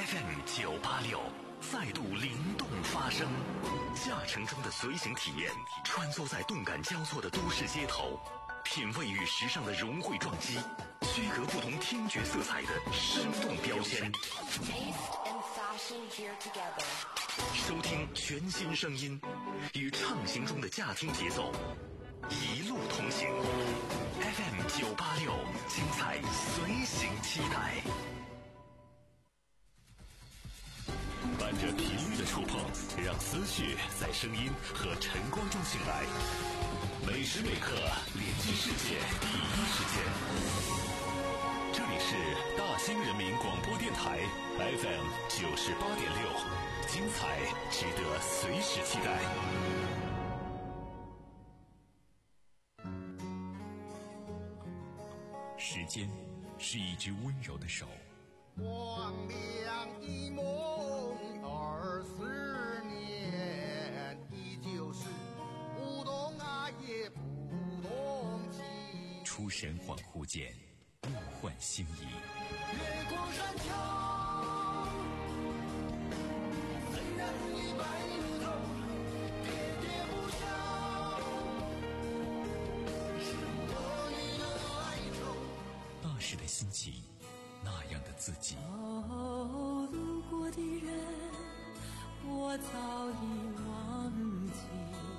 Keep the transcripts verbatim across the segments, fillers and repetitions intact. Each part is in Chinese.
F M 九八六再度灵动发声，驾乘中的随行体验，穿梭在动感交错的都市街头，品味与时尚的融汇撞击，区隔不同听觉色彩的生动标签。收听全新声音，与畅行中的驾听节奏，一路同行。F M 九八六，精彩随行期待。伴着频率的触碰，让思绪在声音和晨光中醒来。每时每刻连接世界第一时间。这里是大兴人民广播电台 F M 九十八点六，精彩值得随时期待。时间是一只温柔的手， 光亮一梦二十年，依旧是不懂爱也不懂情。 出神恍惚间，物换星移。 月光山桥，虽然已白如头，喋喋不休，是我与的哀愁。 那时的心情，那样的自己。 哦，路过的人，我早已忘记；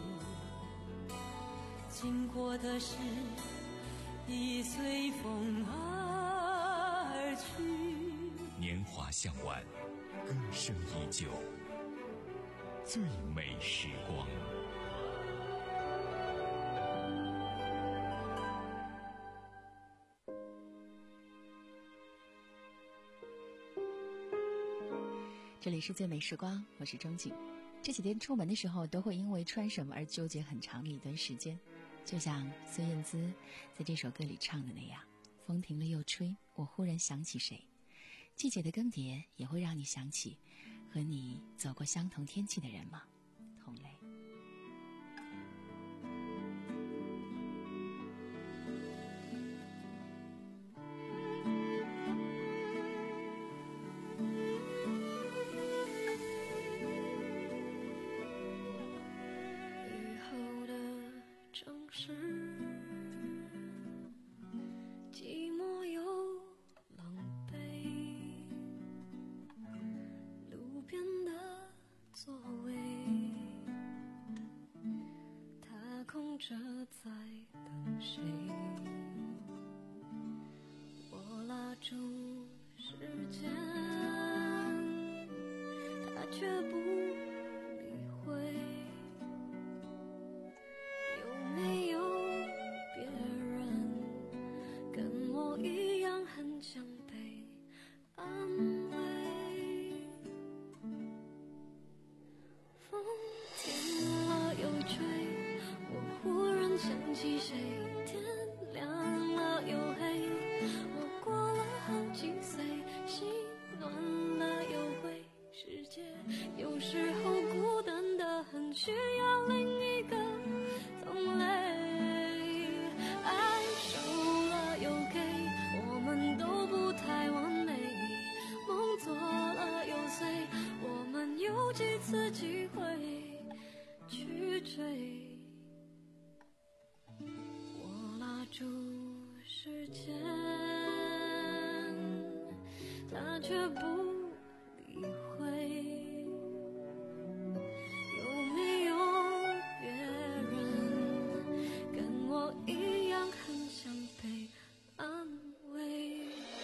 经过的事，已随风而去。 年华向晚，歌声依旧，最美时光。 这里是最美时光，我是钟景。这几天出门的时候都会因为穿什么而纠结很长的一段时间，就像孙燕姿在这首歌里唱的那样，风停了又吹，我忽然想起谁。季节的更迭也会让你想起和你走过相同天气的人吗？同类。 在等谁？我拉住时间，他却不理会。有没有别人跟我一样很想被安慰？风停了又吹，我忽然想起谁，天亮了又黑，我过了好几岁，心暖了又灰，世界有时候孤单的很，需要另一个同类。爱收了又给，我们都不太完美，梦做了又碎，我们有几次机会去追。住时间，他却不理会。有没有别人跟我一样很想被安慰？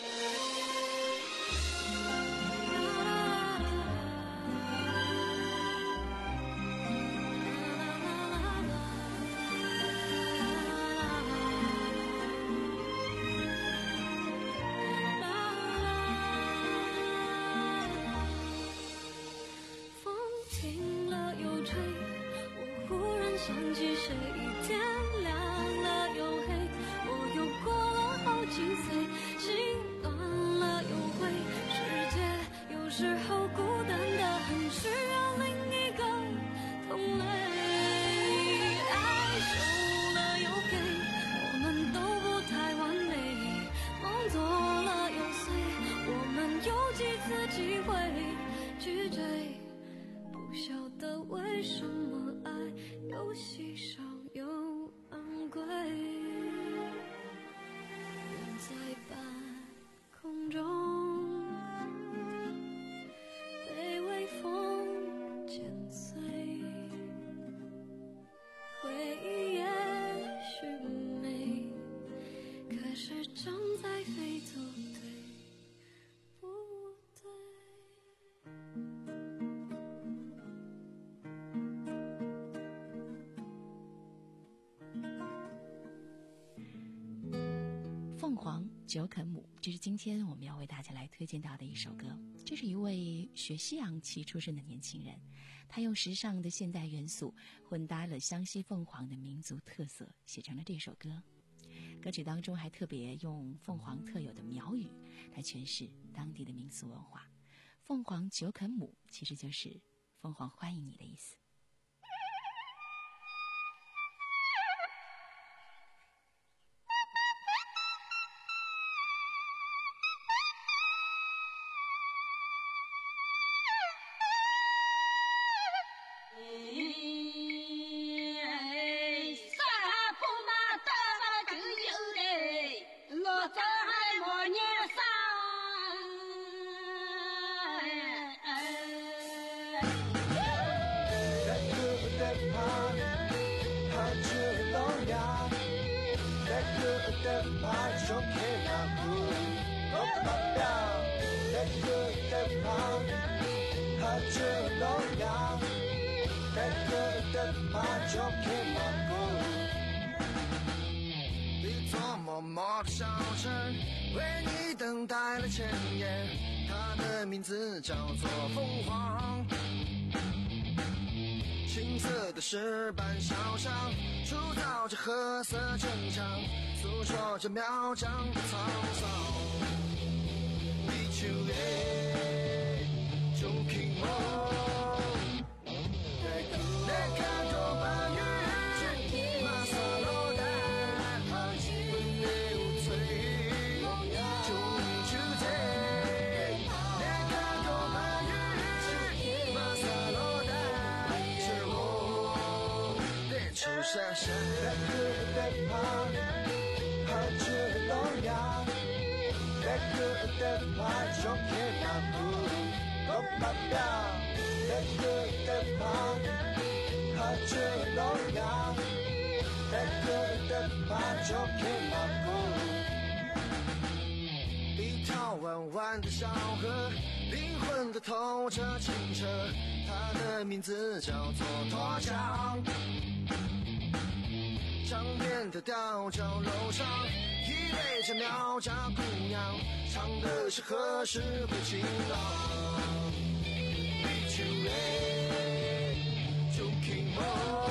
想起谁，天亮了又黑，我又过了好几岁，心暖了又灰，世界有时候孤单的很，需要另一个同类。爱收了又给，我们都不太完美，梦做了又碎，我们有几次机会去追，不晓得为什么爱又稀少又昂贵，远在半空中被微风剪碎，回忆也许美，可是正在飞走，对不对？ 凤凰九肯姆，这是今天我们要为大家来推荐到的一首歌。这是一位学西洋棋出身的年轻人，他用时尚的现代元素混搭了湘西凤凰的民族特色，写成了这首歌。歌曲当中还特别用凤凰特有的苗语来诠释当地的民俗文化。凤凰九肯姆其实就是凤凰欢迎你的意思。 一座默默的小城为你等待了千年，它的名字叫做凤凰。青色的石板小巷，铸造着褐色城墙，诉说着苗疆的沧桑。地球耶，就听我。山山那个的怕，怕着龙阳，那个的怕就天南不，我怕表，那个的怕，怕着龙阳，那个的怕就天南不。一条弯弯的小河，灵魂的透着清澈，它的名字叫做沱江。江边的吊脚楼上，依偎着苗家姑娘，唱的是何时会晴朗。地球耶，就听我。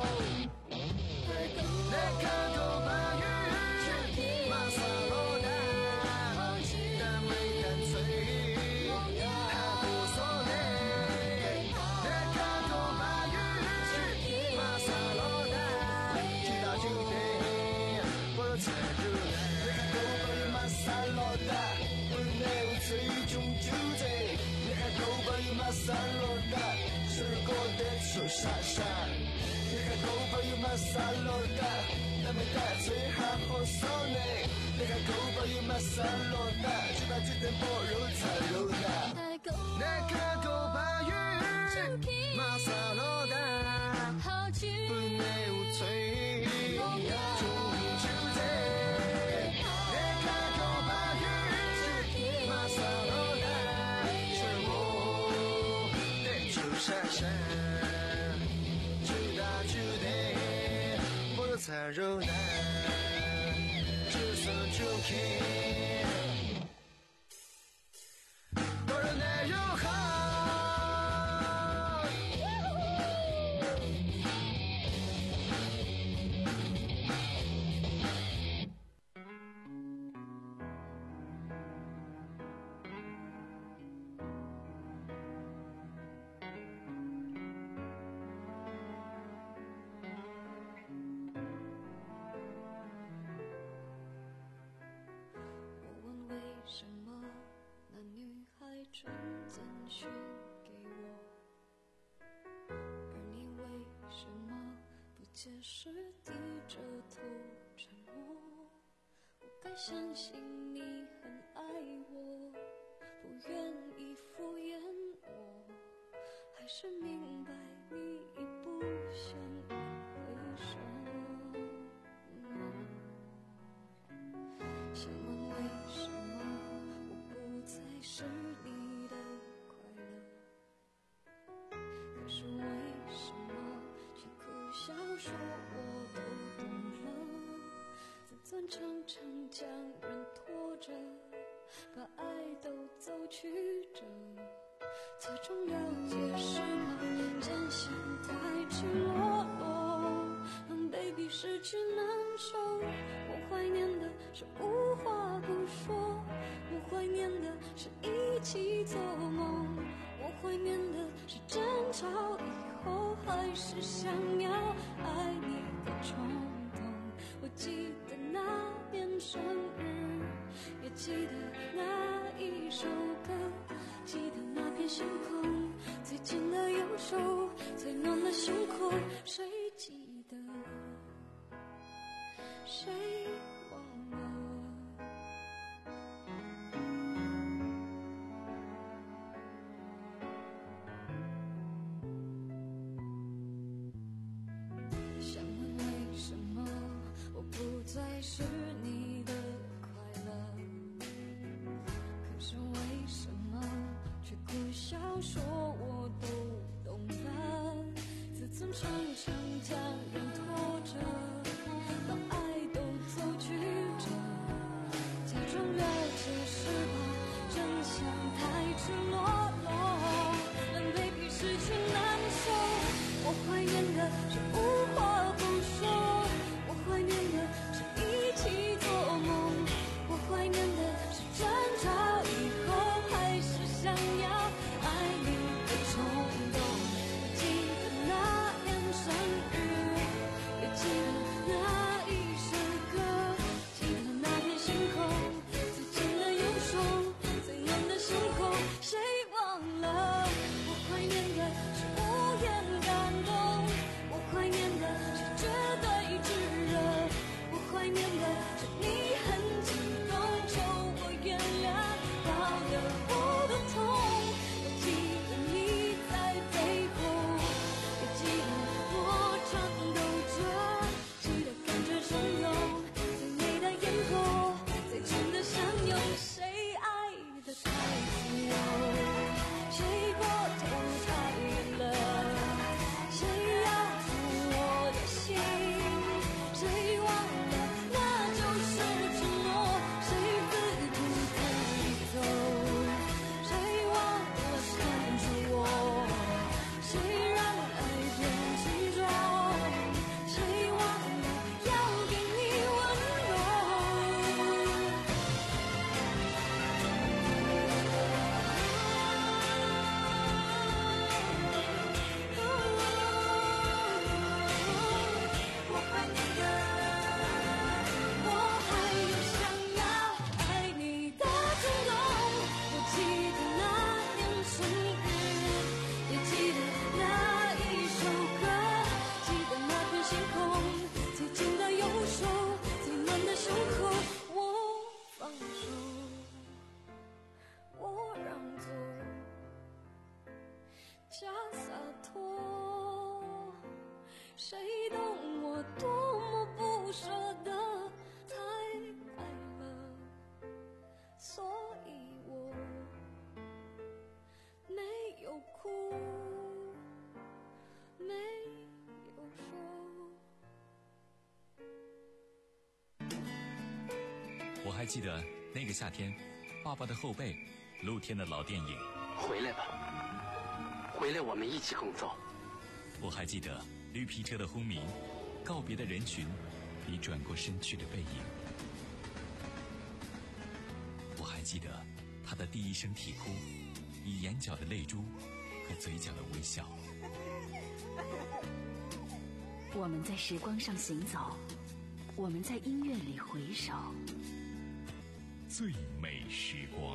那看头发雨，马萨罗达，但未干脆，他不所谓。那看头发雨，马萨罗达。才热来，你看头发有马萨罗达，不内无最终就在。你看头发有马萨罗达，是过得出傻傻。你看头发有马萨罗达，那么大最好好受呢。你看头发有马萨罗达，知道这点薄肉才肉大。那看头发雨，马萨罗达，不内无最。山山，就大就大，不再柔难，就算就看，不让男人好。 解释，低着头沉默。我该相信你很爱我，不愿意敷衍我，还是明白你已不想一回首。想问为什么我不再是你的快乐，可是为什么却苦笑说我都懂了。自尊常常将人拖着，把爱都走曲折，最终了解是吗？真相太赤裸裸，让 baby 失去难受。我怀念的是无话不说，我怀念的是一起做梦，我怀念的是争吵以后还是想要爱你的冲动。我记得那年生日，也记得那一首歌，记得那片星空，最紧的右手，最暖的胸口，谁记得？谁忘了？想问为什么我不再是你的快乐，可是为什么却苦笑说我都懂了。自尊常常将人拖着，把爱都走曲折，假装了解是吧？真相太赤裸裸，让 baby 失去难受。我怀念的是无话不说，我怀念的是一起做梦，我怀念的是争吵以后还是想要爱你的冲动。我记得那年生日，也记得那一首歌，记得那片星空，最紧的右手，最暖的胸口，谁忘了？我怀念的是无言感动，我怀念的是绝对炙热，我怀念的是你很激动，求我原谅到了我的痛。我记得你在背后，也记得我颤抖着，记得感觉汹涌，最美的烟火，最真的相拥。谁爱得太自由，谁过头太了，谁要住我的心，谁忘了那就是承诺，谁自顾自走，谁忘了拴住我，谁让爱变沉重，谁忘了要给你温柔。我怀念的，我还有想要爱你的冲动。我记得那年生日，也记得那一首歌，记得那片星空，最紧的右手，最暖的胸口。我放手，我让座，假洒脱，谁懂我多么不舍得，太爱了，所以我没有哭，没有说。 我还记得那个夏天，爸爸的后背，露天的老电影。 回来吧，回来，我们一起工作。 我还记得绿皮车的轰鸣，告别的人群，你转过身去的背影。我还记得他的第一声啼哭，以眼角的泪珠和嘴角的微笑。 我们在时光上行走，我们在音乐里回首。 最美时光。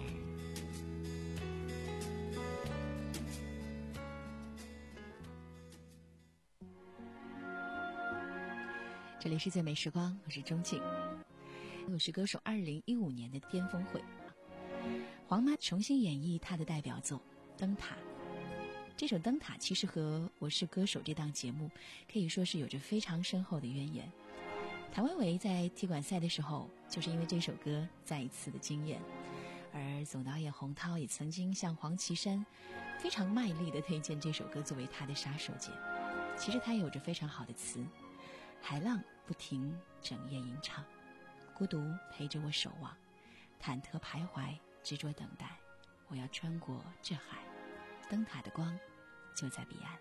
这里是最美时光，我是钟静。我是歌手二零一五年的巅峰会，黄妈重新演绎她的代表作《灯塔》。这首《灯塔》其实和《我是歌手》这档节目可以说是有着非常深厚的渊源。谭维维在踢馆赛的时候，就是因为这首歌再一次的惊艳。而总导演洪涛也曾经向黄绮珊非常卖力地推荐这首歌作为他的杀手锏。其实它有着非常好的词，海浪不停整夜吟唱，孤独陪着我守望，忐忑徘徊执着等待，我要穿过这海，灯塔的光就在彼岸。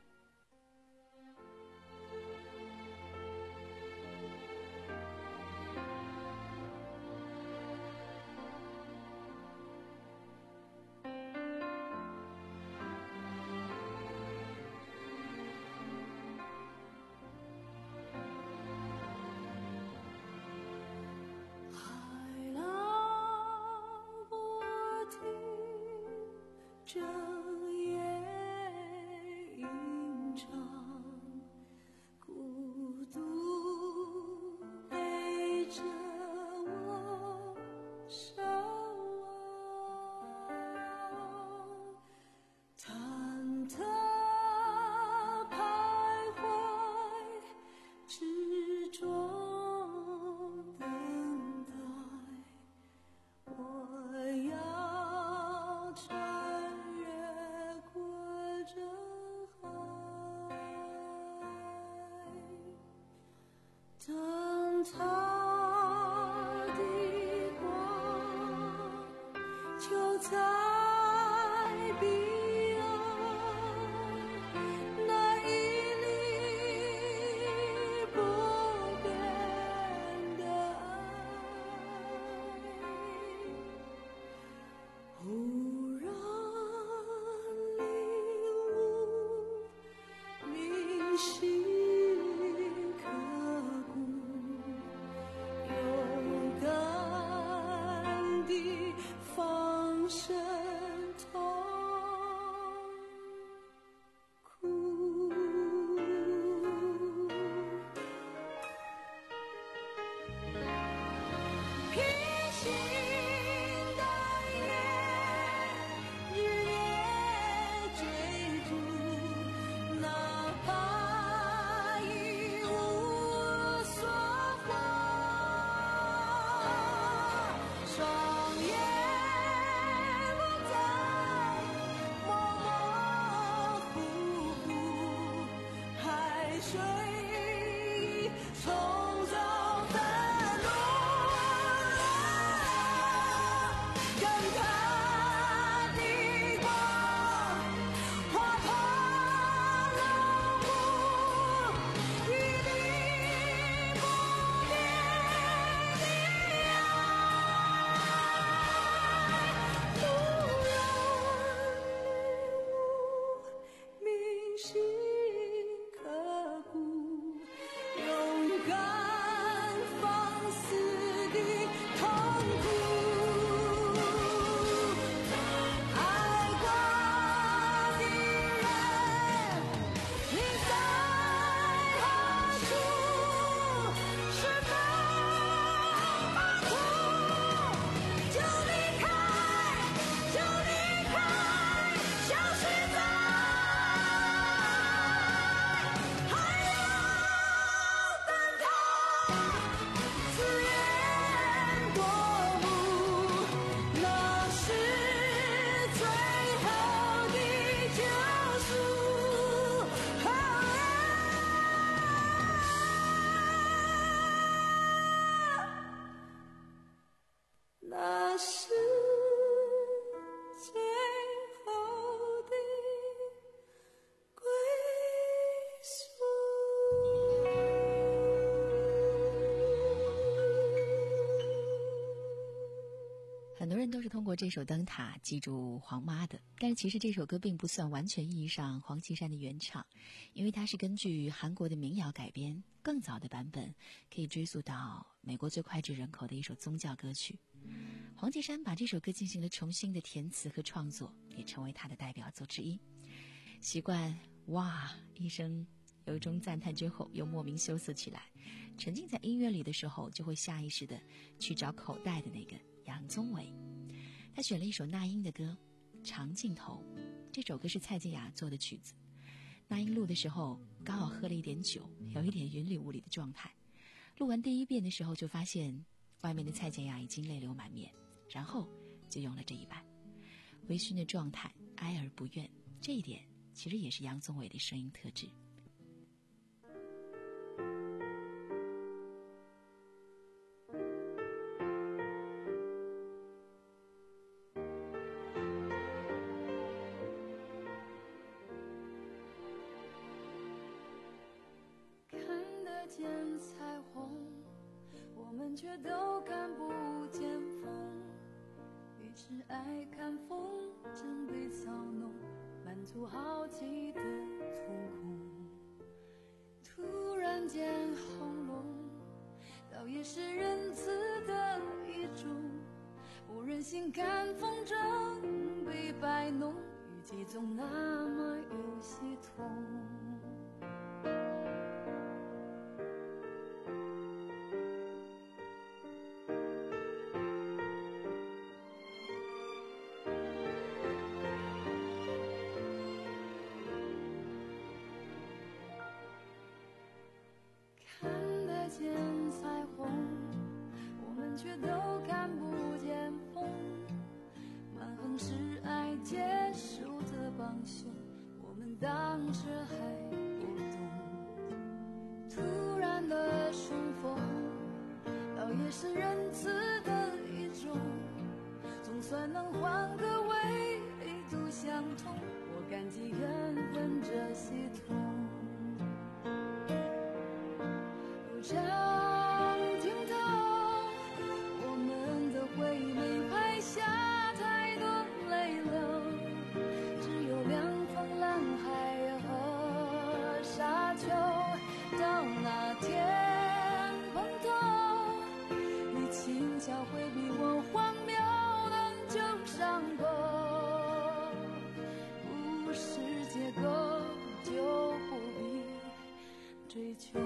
很多人都是通过这首《灯塔》记住黄妈的，但是其实这首歌并不算完全意义上黄绮珊的原唱，因为它是根据韩国的民谣改编，更早的版本可以追溯到美国最脍炙人口的一首宗教歌曲。黄绮珊把这首歌进行了重新的填词和创作，也成为她的代表作之一。习惯哇一声有一种赞叹之后又莫名羞涩起来。沉浸在音乐里的时候，就会下意识地去找口袋的那个杨宗纬。他选了一首那英的歌《长镜头》，这首歌是蔡健雅做的曲子。那英录的时候刚好喝了一点酒，有一点云里雾里的状态。录完第一遍的时候就发现外面的蔡健雅已经泪流满面，然后就用了这一版。微醺的状态，哀而不怨，这一点其实也是杨宗纬的声音特质。 见彩虹，我们却都看不见风。于是爱看风筝被操弄，满足好奇的瞳孔。突然间轰隆，倒也是仁慈的一种。不忍心看风筝被摆弄，语气总那么有些痛。却都看不见风，蛮横是爱结束的帮凶，我们当时还不懂。突然的重逢，倒也是仁慈的一种，总算能换个维度相同，我感激缘分这系统。有张镜头，回忆没拍下太多泪流，只有凉风蓝海和沙丘。到那天碰头，你轻巧回避我荒谬的旧伤口，不是结构就不必追求。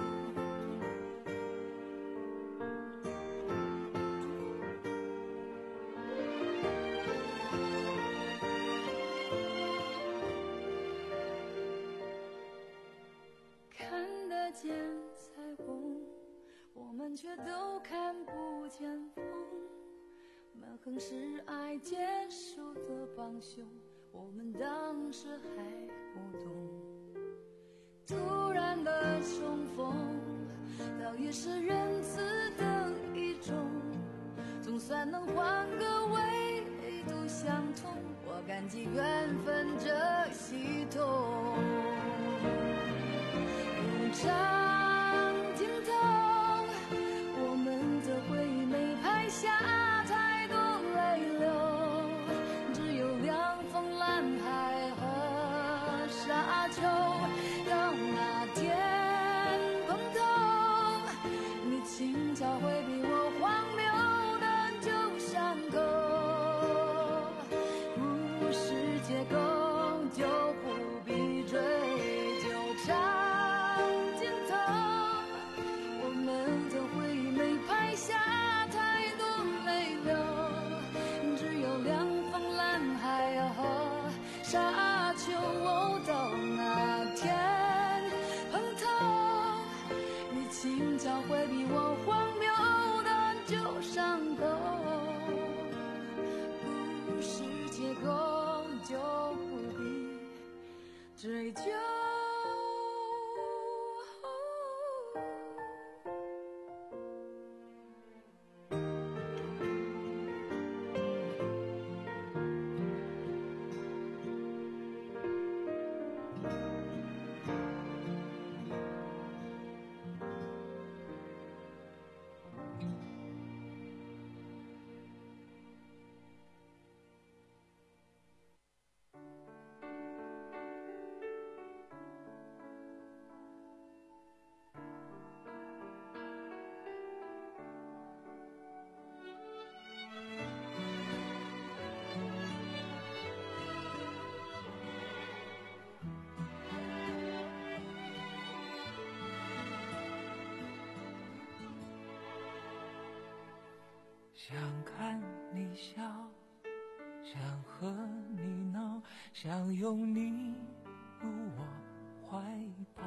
见彩虹，我们却都看不见风，蛮横是爱结束的帮凶，我们当时还不懂。突然的重逢，倒也是仁慈的一种，总算能换个维度相同，我感激缘分这系统。长镜头，我们的回忆没拍下太多泪流，只有凉风蓝海和沙丘。到那天碰头，你轻巧回避我荒谬的旧伤口，不是结构就不必追究。长下太多泪流，只有凉风蓝海和沙丘。到那天碰头，你轻巧回避我荒谬的旧伤口，不是结构就不必追究。 想看你笑，想和你闹，想拥你入我怀抱。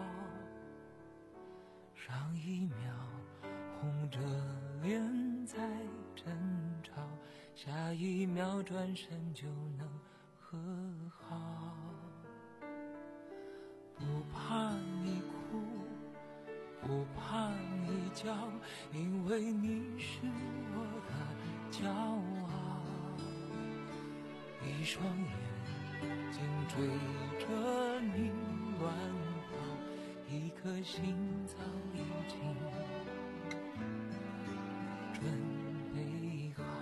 上一秒红着脸在争吵，下一秒转身就能和好。不怕你哭，不怕你叫，因为你是我的骄傲。一双眼睛追着你乱跑，一颗心早已经准备好。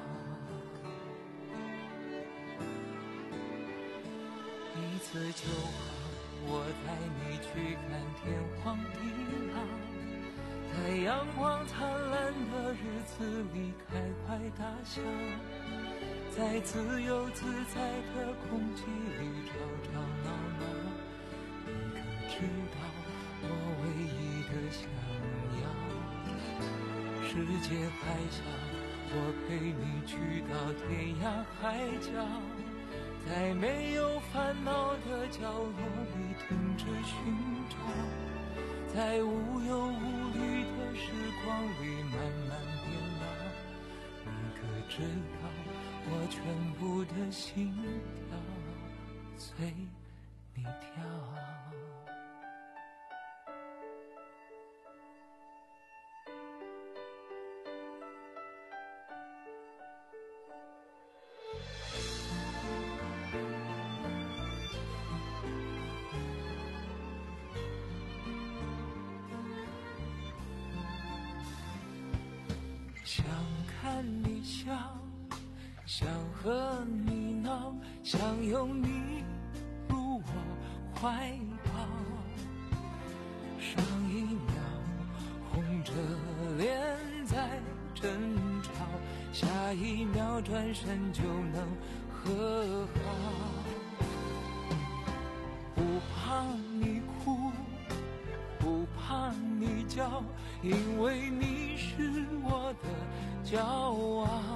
一次就好，我带你去看天荒地老，在阳光灿烂的日子里开怀大笑，在自由自在的空气里吵吵闹闹。你可知道我唯一的想要，世界还小，我陪你去到天涯海角，在没有烦恼的角落里停止寻找，在无忧无虑的时光里慢慢变老。你可知道我全部的心跳随你跳。想看你笑，想和你闹，想拥你入我怀抱。上一秒红着脸在争吵，下一秒转身就能和好。不怕你哭，不怕你叫，因为你是我的骄傲。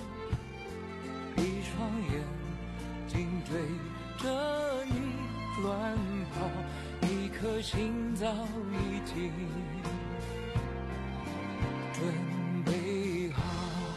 一双眼睛追着你乱跑，一颗心早已经准备好。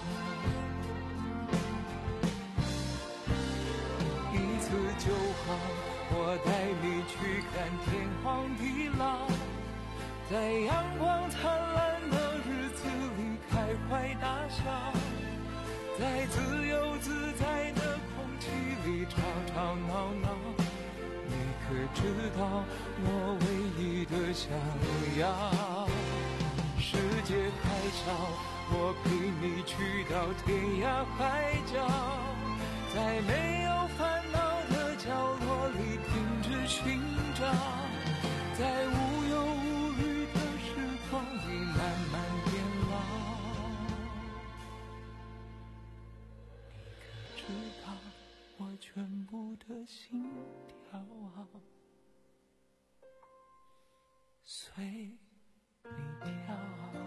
一次就好，我带你去看天荒地老，在阳光灿烂的日子里开怀大笑，在自由自在的空气里吵吵闹闹。你可知道我唯一的想要，世界还小，我陪你去到天涯海角，在没有烦恼的角落里停止寻找，在无忧无虑的时光里慢慢变老。你可知道我全部的心跳啊，随你跳。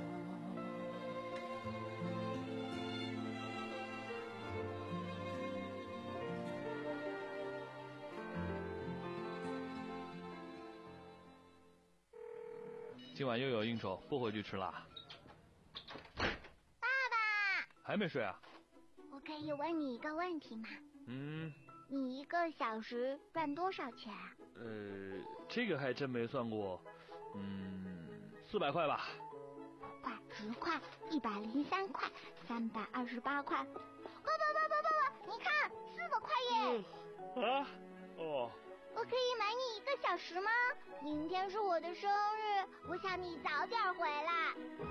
今晚又有应酬，不回去吃啦。 爸爸， 还没睡啊？ 我可以问你一个问题吗？ 嗯。 你一个小时赚多少钱啊？ 呃，这个还真没算过。嗯，四百块吧。 五块、十块、一百零三块、三百二十八块。爸爸爸爸爸爸，你看，四百块耶！ 嗯、啊？哦。 我可以买你一个小时吗？明天是我的生日，我想你早点回来。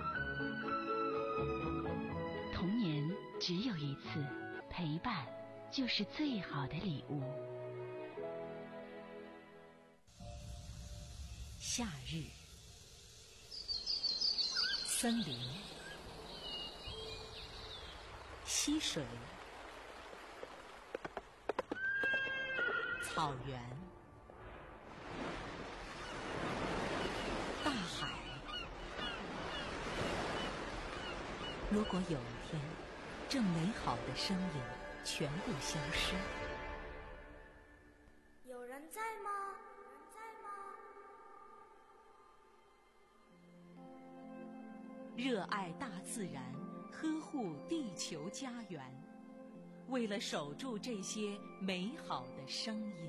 童年只有一次，陪伴就是最好的礼物。 夏日，森林，溪水，草原，大海。如果有一天这美好的声音全部消失。 有人在吗？ 热爱大自然，呵护地球家园，为了守住这些美好的声音。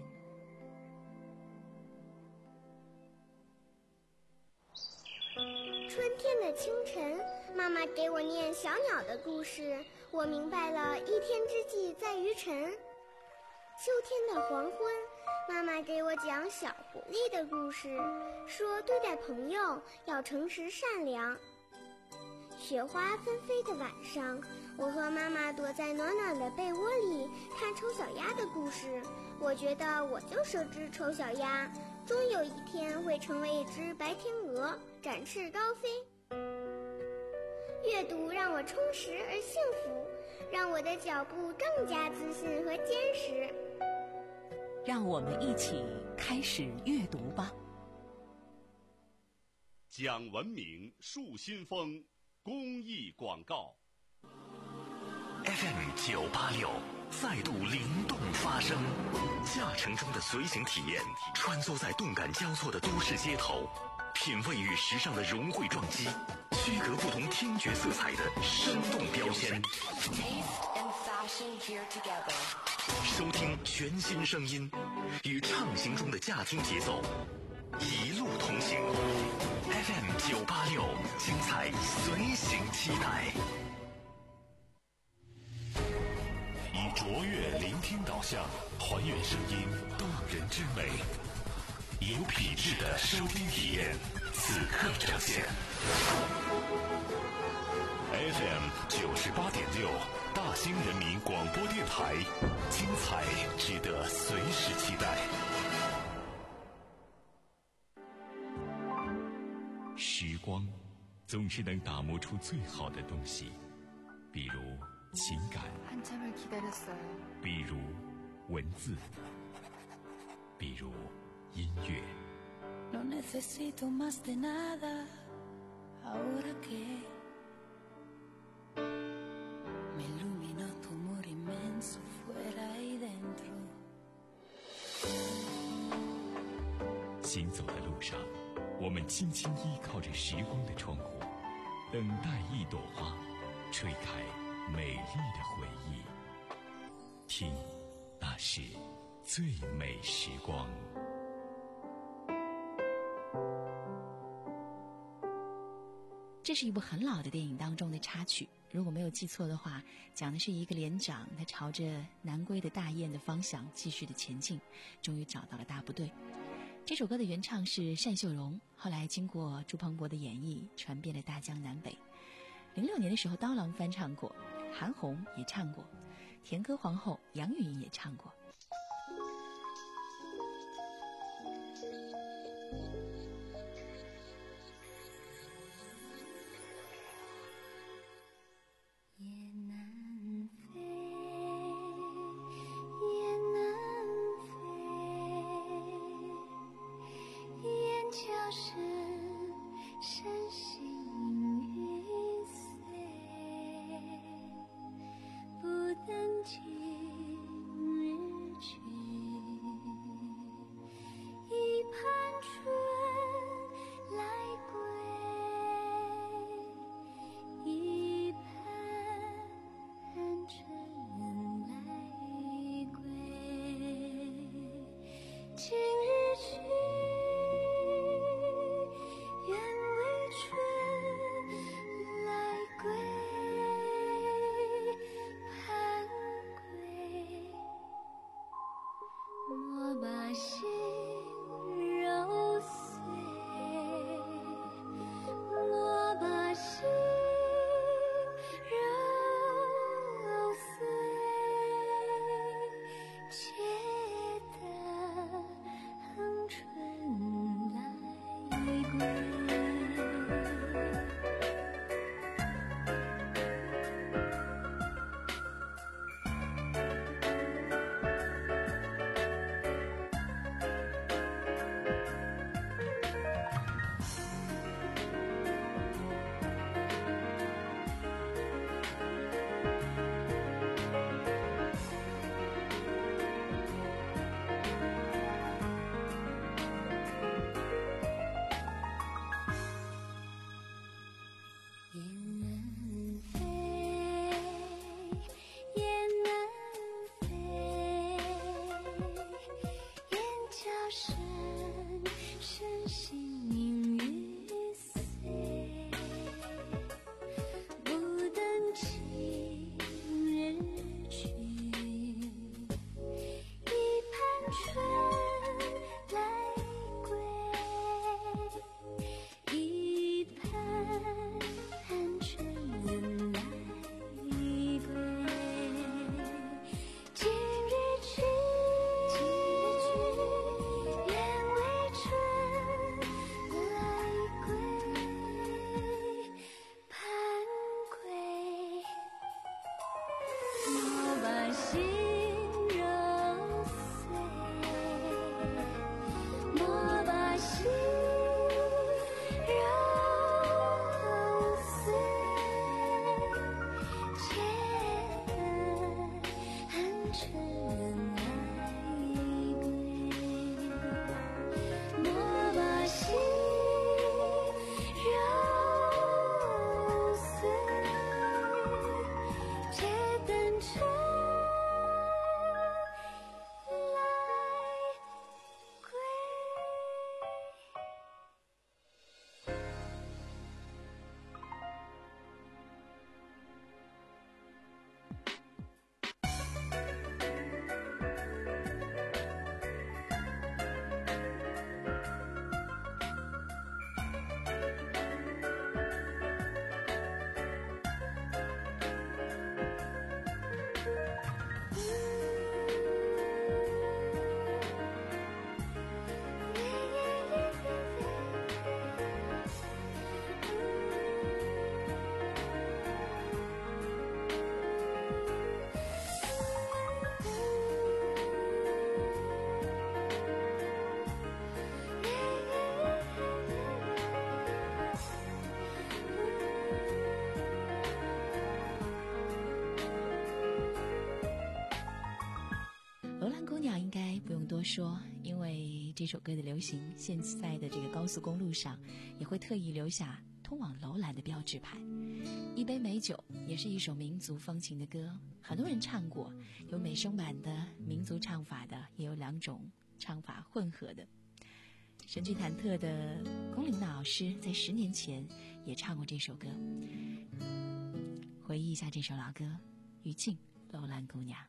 春天的清晨，妈妈给我念小鸟的故事，我明白了一天之计在于晨。秋天的黄昏，妈妈给我讲小狐狸的故事，说对待朋友要诚实善良。雪花纷飞的晚上，我和妈妈躲在暖暖的被窝里看丑小鸭的故事，我觉得我就是只丑小鸭，终有一天会成为一只白天鹅，展翅高飞。阅读让我充实而幸福，让我的脚步更加自信和坚实。 让我们一起开始阅读吧。 讲文明树新风公益广告。 F M 九八六再度灵动发声，驾乘中的随行体验，穿梭在动感交错的都市街头，品味与时尚的融汇撞击，区隔不同听觉色彩的生动标签。收听全新声音，与畅行中的驾听节奏，一路同行。F M 九八六，精彩随行期待。以卓越聆听导向，还原声音动人之美，有品质的收听体验，此刻呈现。F M 九十八点六，大兴人民广播电台，精彩值得随时期待。时光总是能打磨出最好的东西，比如情感，比如文字，比如音乐。No necesito más de nada, ahora que me iluminó tu amor inmenso fuera y dentro。行走的路上，我们轻轻依靠着时光的窗户，等待一朵花吹开美丽的回忆。听，那是最美时光。 这是一部很老的电影当中的插曲，如果没有记错的话，讲的是一个连长，他朝着南归的大雁的方向继续的前进，终于找到了大部队。这首歌的原唱是单秀荣，后来经过朱鹏博的演绎，传遍了大江南北。零六年的时候，刀郎翻唱过，韩红也唱过，甜歌皇后杨钰莹也唱过。 说，因为这首歌的流行，现在的这个高速公路上也会特意留下通往楼兰的标志牌。一杯美酒也是一首民族风情的歌，很多人唱过，有美声版的、民族唱法的，也有两种唱法混合的。神曲忐忑的龚琳娜老师在十年前也唱过这首歌，回忆一下这首老歌《余庆楼兰姑娘》。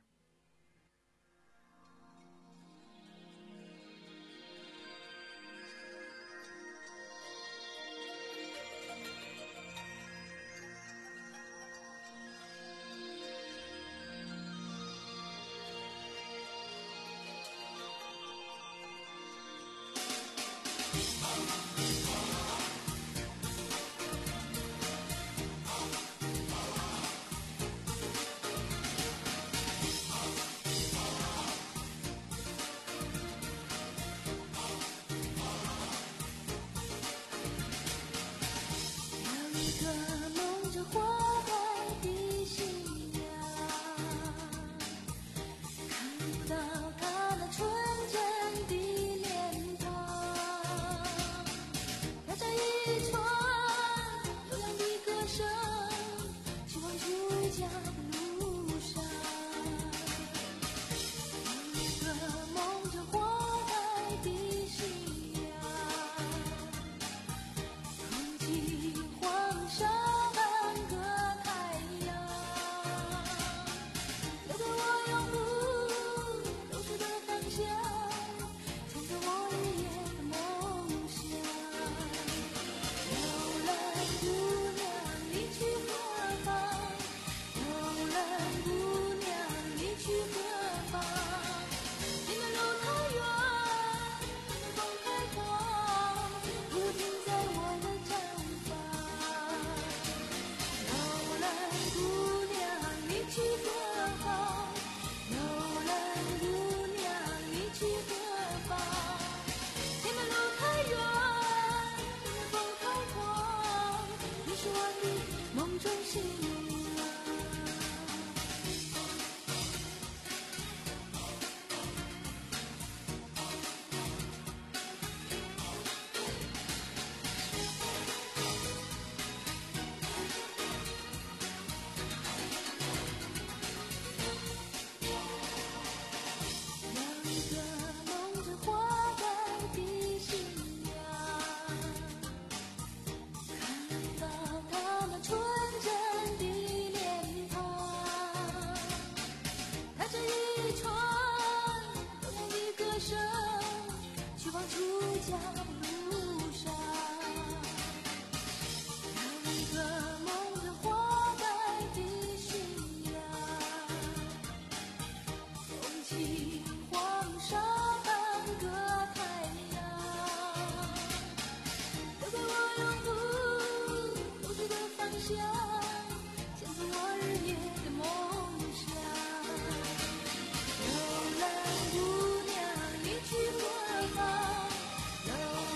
楼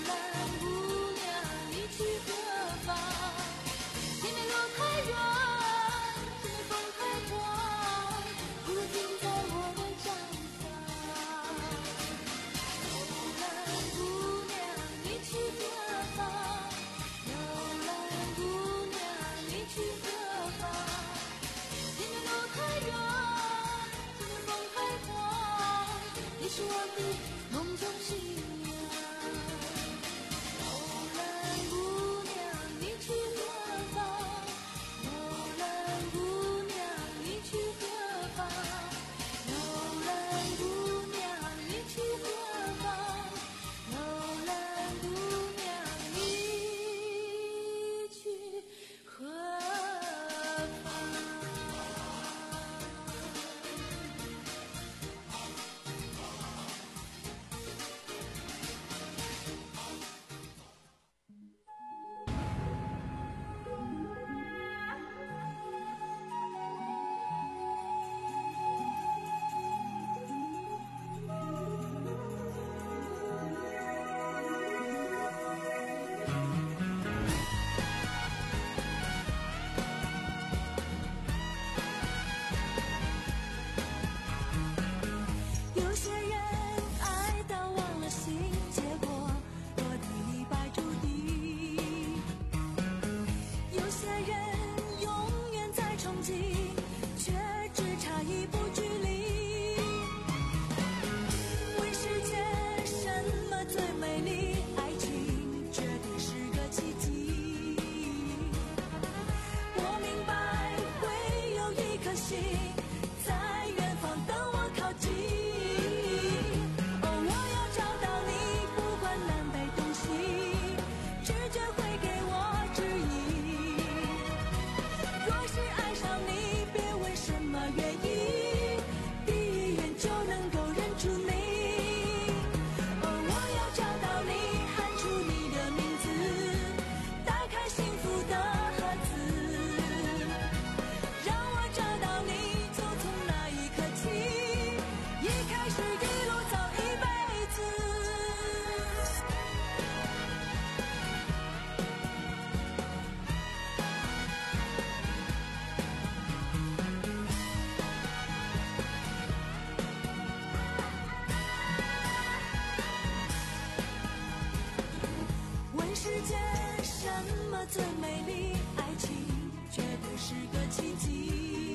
个最美丽，爱情绝对是个奇迹。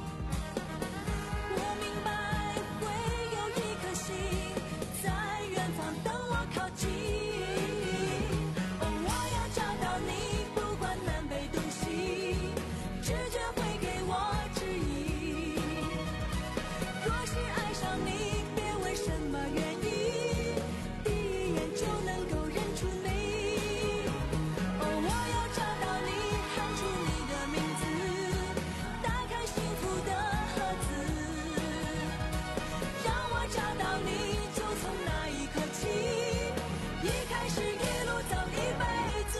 我明白会有一颗心在远方等我靠近。哦，我要找到你，不管南北东西，直觉会给我指引。若是爱上你，别问什么原因，第一眼就能够认出你。哦，我要找到你，喊出你的名字，打开幸福的盒子，让我找到你，就从那一刻起，一开始一路走一辈子。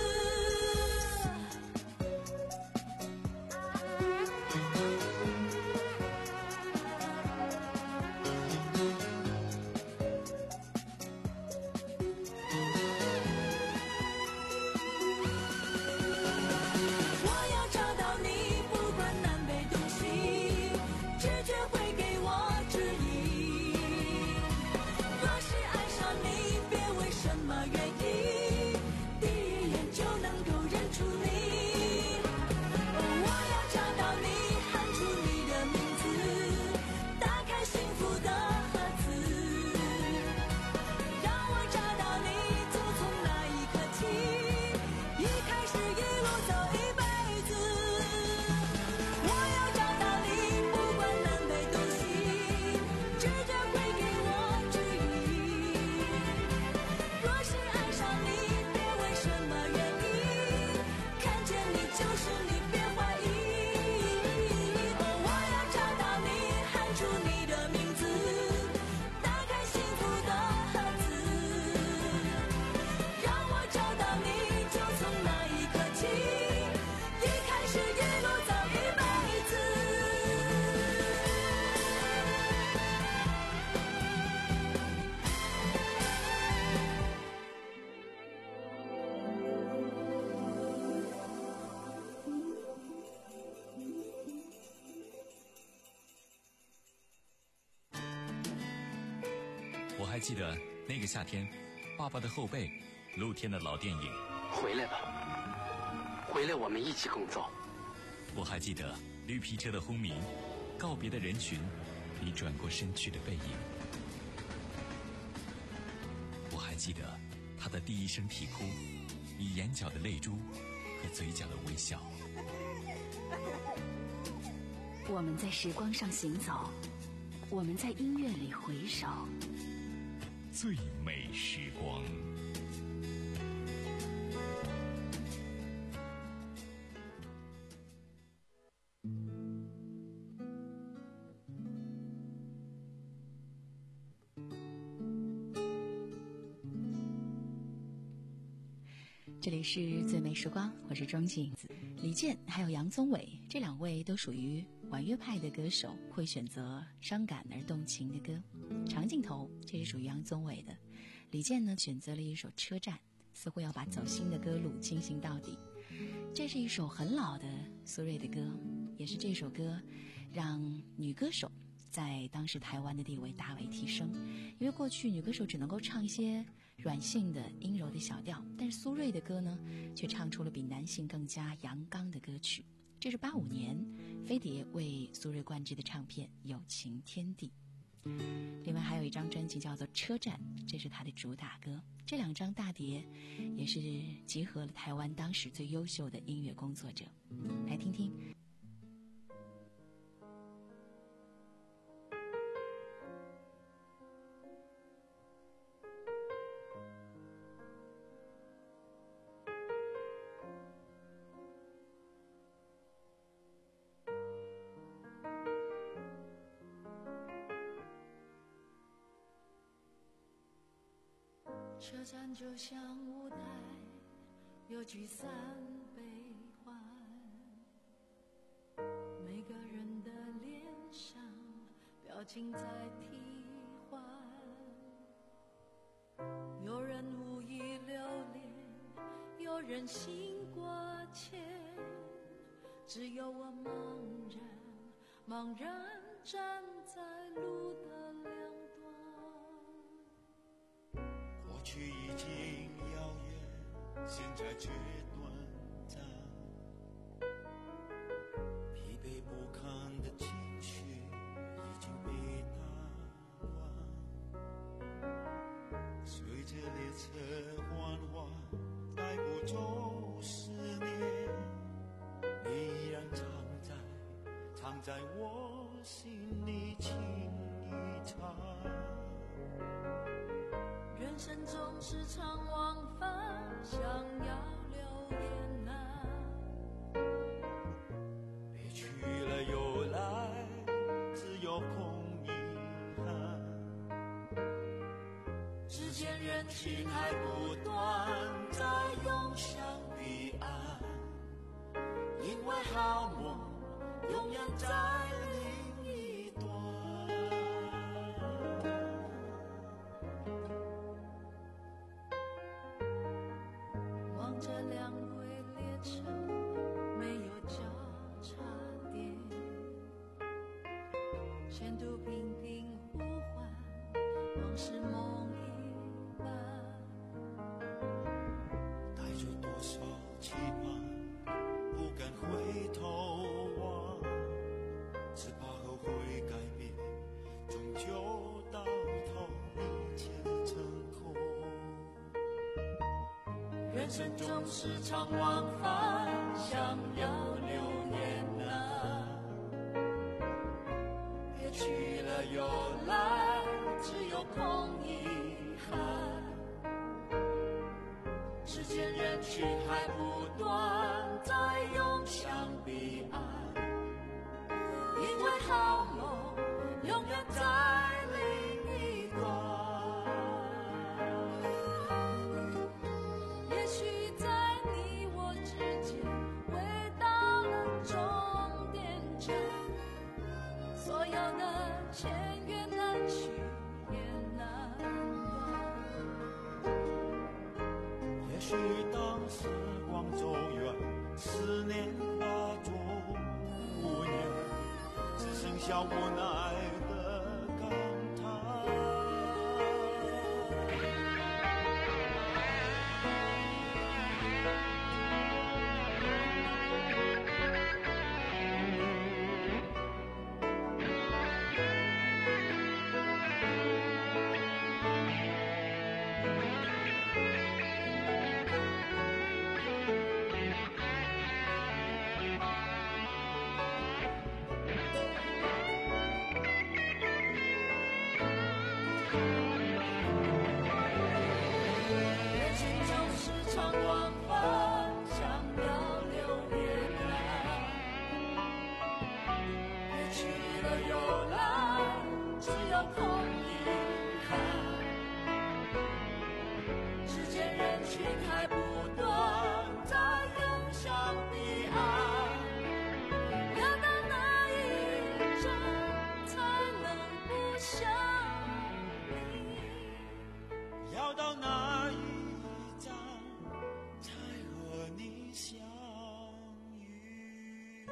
我要找到你，不管南北东西，直觉会给我指引。若是爱上你，别问什么原因，第一眼就能够认出你。哦，我要找到你，喊出你的名字，打开幸福的盒子，让我找到你，就从那一刻起，一开始一路走一辈子。我要找到你，不管南北东西，直觉会给我指引。若是爱上你，别问什么原因，看见你就是你，别怀疑。哦，我要找到你，喊出你的名字，打开幸福的盒子，让我找到你，就从那一刻起，一开始一路走一辈子。 我还记得那个夏天，爸爸的后背，露天的老电影。 回来吧，回来我们一起共奏。 我还记得绿皮车的轰鸣，告别的人群，你转过身去的背影。我还记得他的第一声啼哭，你眼角的泪珠和嘴角的微笑。 我们在时光上行走，我们在音乐里回首。 最美时光。 这里是最美时光，我是庄静。李健还有杨宗纬这两位都属于婉约派的歌手，会选择伤感而动情的歌。长镜头这是属于杨宗纬的，李健呢选择了一首《车站》，似乎要把走心的歌路进行到底。这是一首很老的苏芮的歌，也是这首歌让女歌手在当时台湾的地位大为提升。因为过去女歌手只能够唱一些软性的阴柔的小调，但是苏芮的歌呢却唱出了比男性更加阳刚的歌曲。这是八五年飞碟为苏芮灌制的唱片《友情天地》。另外还有一张专辑叫做《车站》，这是他的主打歌。这两张大碟也是集合了台湾当时最优秀的音乐工作者。来听听。 车站就像舞台，有聚散悲欢，每个人的脸上表情在替换，有人无意留恋，有人心挂牵，只有我茫然茫然站在路的两端。 过去已经遥远，现在却短着列车缓缓带不走思念，你依然藏在藏在我心里情一场。 人生总是场往返，想要留恋啊， 别去了又来，只有空遗憾。 之间人群还不断在涌向彼岸，因为好梦永远在另一端。望着两轨列车没有交叉点，前途频频呼唤，往事梦一般。 带着多少期盼，不敢回头望，只怕后悔改变，终究到头一切成空。 人生总是场往返，想要留恋啊，别去了又来，只有空遗憾。之间人群还不断在涌向彼岸，因为好梦永远在另一端。也许在你我之间回到了终点站，所有的牵越难去也难断。 也许当时光走远，思念化作无念，只剩下无奈的感叹。 人生总是场往返，想要留恋啊，别去了又来，只有空遗憾。之间人群还不断在涌向彼岸，要到哪一站才能不想你？ 要到哪一站才和你相遇？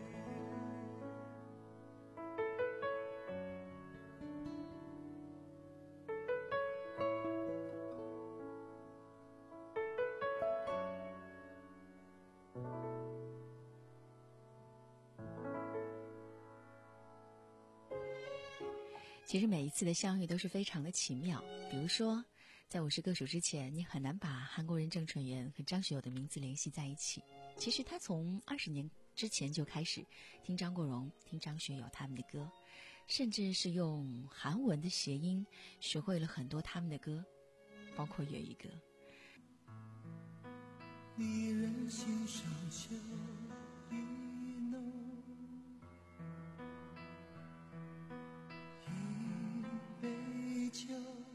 其实每一次的相遇都是非常的奇妙。比如说，在我是歌手之前，你很难把韩国人郑淳元和张学友的名字联系在一起。其实他从二十年之前就开始听张国荣、听张学友他们的歌，甚至是用韩文的谐音学会了很多他们的歌，包括粤语歌。 你人心上笑意浓，一杯酒，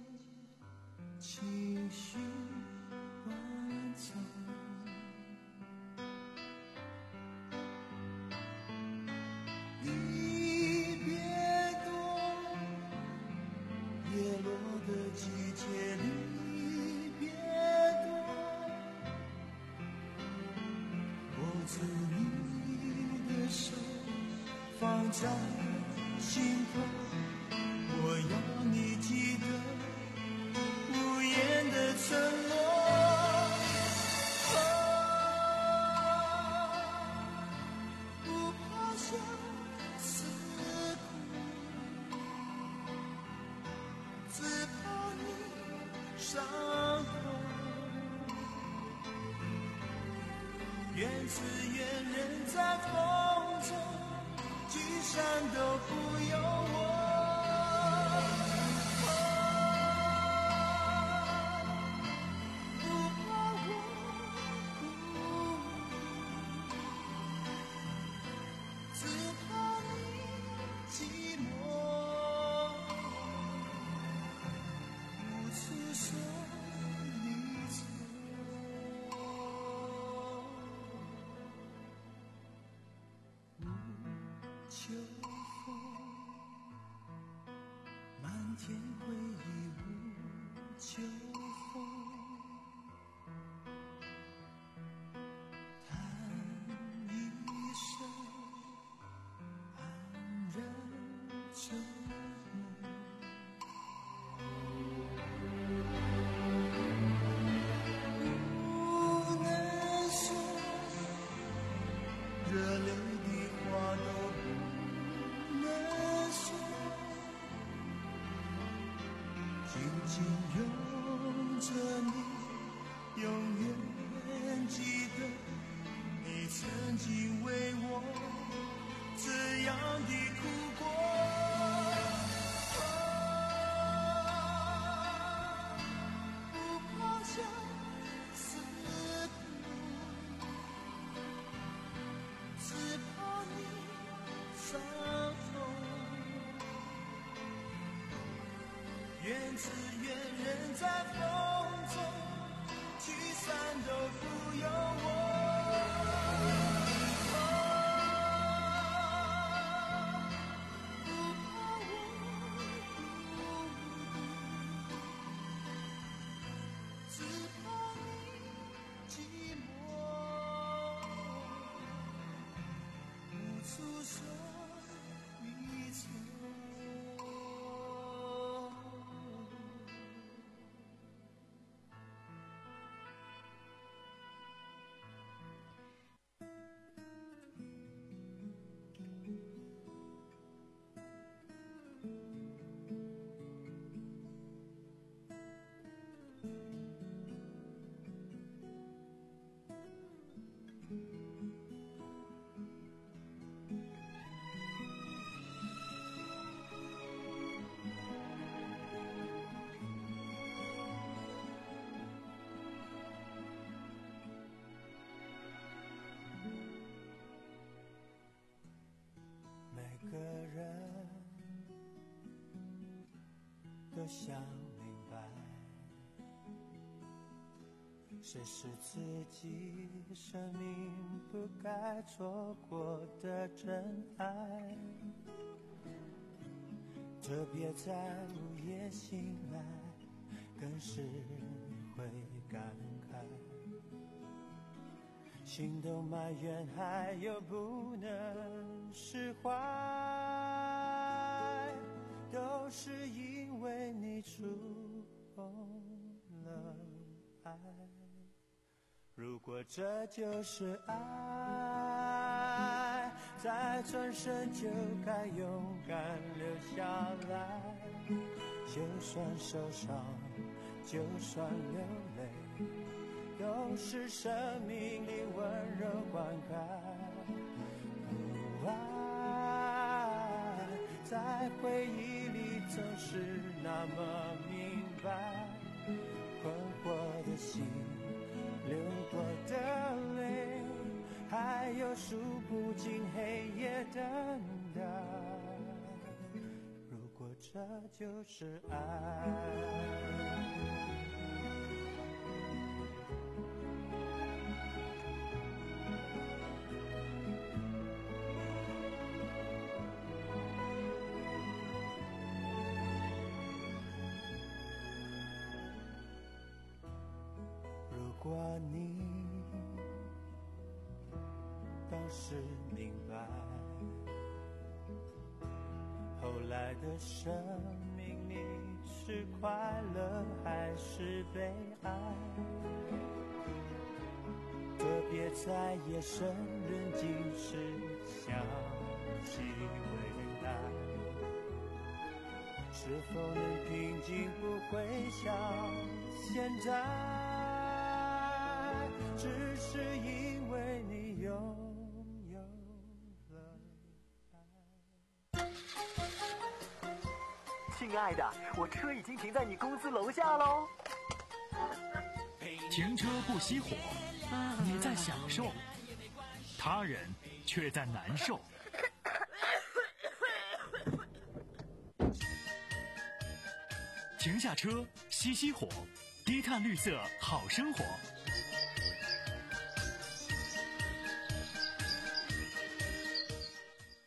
情绪万层，一别多，叶落的季节离别多，握住你的手，放在心头，我要你记得无言的曾愿只愿人在风中，聚散都不由我。秋风漫天回忆无秋风，叹一声黯然沉默。不能说热泪的话都紧紧拥着你，永远记得你曾经为我这样的哭过。不抛下思念，只怕你伤痛。愿只愿人在风中，聚散都不由我。不怕我只怕你寂寞，无处说离愁。每个人都想明白，谁是自己生命不该错过的真爱，特别在午夜醒来，更是会感慨，心都埋怨，还有不能释怀，都是因为你触碰了爱。如果这就是爱，再转身就该勇敢留下来，就算受伤，就算流泪，都是生命里温柔灌溉。不爱在回忆里总是那么明白，困惑的心，流过的泪，还有数不尽黑夜等待。如果这就是爱，如果你当时明白，后来的生命里是快乐还是悲哀，特别在夜深人静时想起未来，是否能平静，不会像现在只是因为你拥有了爱。 亲爱的，我车已经停在你公司楼下喽。 停车不熄火，你在享受，他人却在难受。停下车，熄熄火，低碳绿色好生活。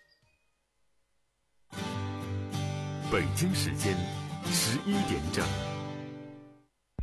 北京时间十一点整。